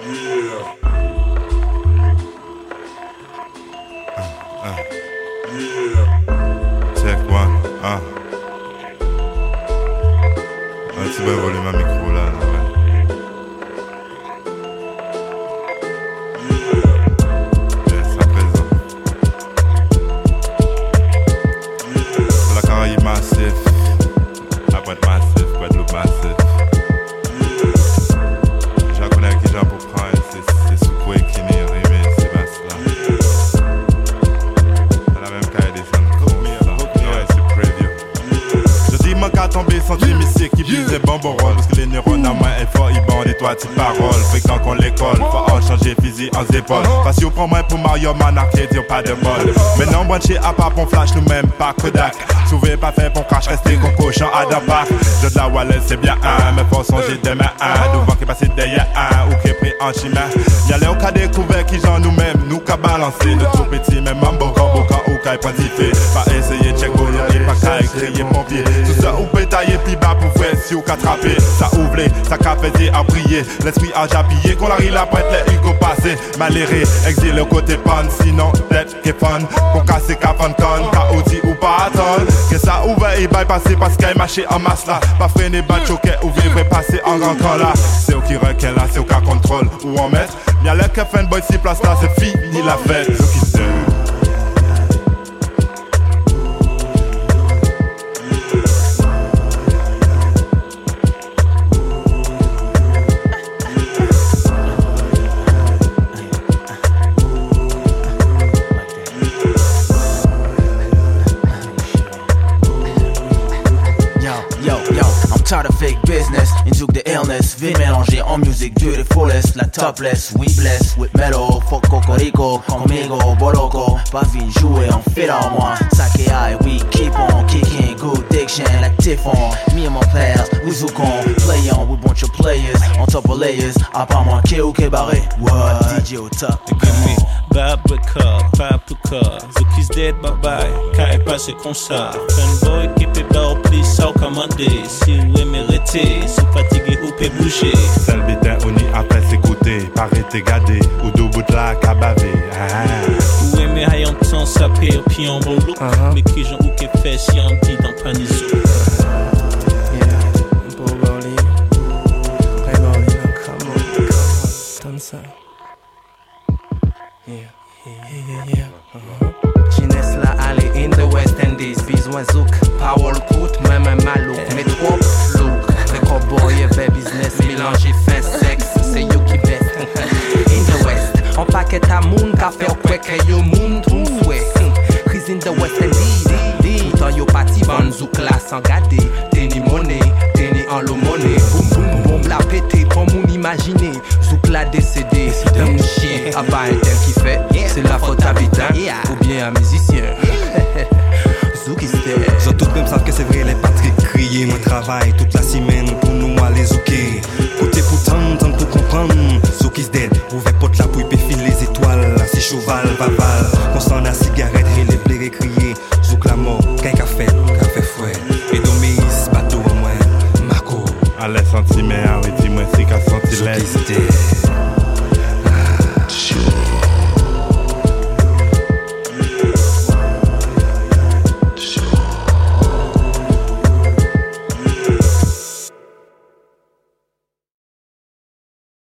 Check one, un petit peu volume à micro là, ouais. Yes, à présent. La Caraïbe massif, la Pointe massif, Guadeloupe massif. Je la connais qui j'en pour prendre, c'est Soukoué qui n'est rimé, c'est basse là. C'est la même caille des c'est preview. Je dis manque à tomber sans timicier qui bise des bonbons rôles. Parce que les neurones en main est fort, ils bandent et toi tu paroles. Fréquent qu'on l'école, faut en changer physique en épaules. Parce qu'on prend moins pour Mario Manarqué, dire pas de bol. Mais non, branché à part pour flash, nous même pas Kodak. Souvent pas fait pour crash, rester qu'on cochon à d'abac. Je de la Wallace, c'est bien un, mais faut songer demain un. Devant qui passe derrière un, ou qui est pris en chemin. Y'a les au cas découvert qui j'en nous-mêmes, nous qu'à balancer. De tout petit, même mambo, quand ou qu'à pontifier. Pas essayer de check et pas qu'à crier pompier. Tout ça ou pétailler plus bas pour voir si ou qu'attraper. Ça ouvre, ça qu'a fait à prier. L'esprit a japillé, qu'on arrive la prête, les Hugo passé. Maléré, exil le côté pan, sinon tête qui fun. Qu'on casse qu'à fan con, qu'à outil ou pas attendre. Que ça ouvre et bypasser parce qu'il y a marché en masse là. Pas freiner, pas choquer ou vivre passer en grand camp là. C'est au qui requin là, c'est au cas contrôle ou en mettre. Y'a l'air que fanboy si place là, c'est fini la fête. Ce qui se Tired of fake business, into the illness. Vite mélangé en musique to the fullest. La topless, we bless with mellow. Fuck cocorico, conmigo, boloco. Pas vine jouer, on fait en moi. Sake high, we keep on kicking. Good diction, like Tiffon. Me and my players, we zouk on. Play on, we bunch of players. On top of layers, à part moi, K.O.K. barré. What? DJ au top. Papuka, Zoukis dead, bye bye. Kai passé comme ça. Fanboy qui peut pas oublier ça au commandé. Si vous mérité, si fatigué ou peut bouger. Seul bétain on y après s'écouter, paraître gardé, ou deux bouts de la cabavé. Ou aimer hayon de temps sapé, puis en bon look. Mais qui j'en ou qui fait si on dit dans panisou. Jeunesse la allée in the West Indies. Besoin zouk, power coûte, même un malouk. Mais trop look, les cowboys et fait business. Mélanger fin sexe, c'est you qui best. In the West, on paquet à moun, café au quick et yo moun tout souhait. Crise in the West Indies. Tout en yo parti, van zouk la sans garder. Teni monnaie, teni en l'eau monnaie. Boum boum boum la pété, pour moun imaginer. Zouk la décédé, d'un chien, à pas un tel qui fait. C'est la faute habitant, ou bien un musicien. Zouk is dead. Ils ont tous même savent que c'est vrai, les Patrick crier. Moi travaille toute la semaine pour nous aller zouker. Côté pourtant, tant pour comprendre. Zouk is dead, ouvert porte la pouille, péfile les étoiles. Si cheval, vaval, constant la cigarette, et les blés crier. Zouk la mort, qu'un café fouet. Et doméis, bateau en moins, Marco. Allez, senti, mais oui, dis-moi, c'est qu'à sentir l'aise. Zouk is dead.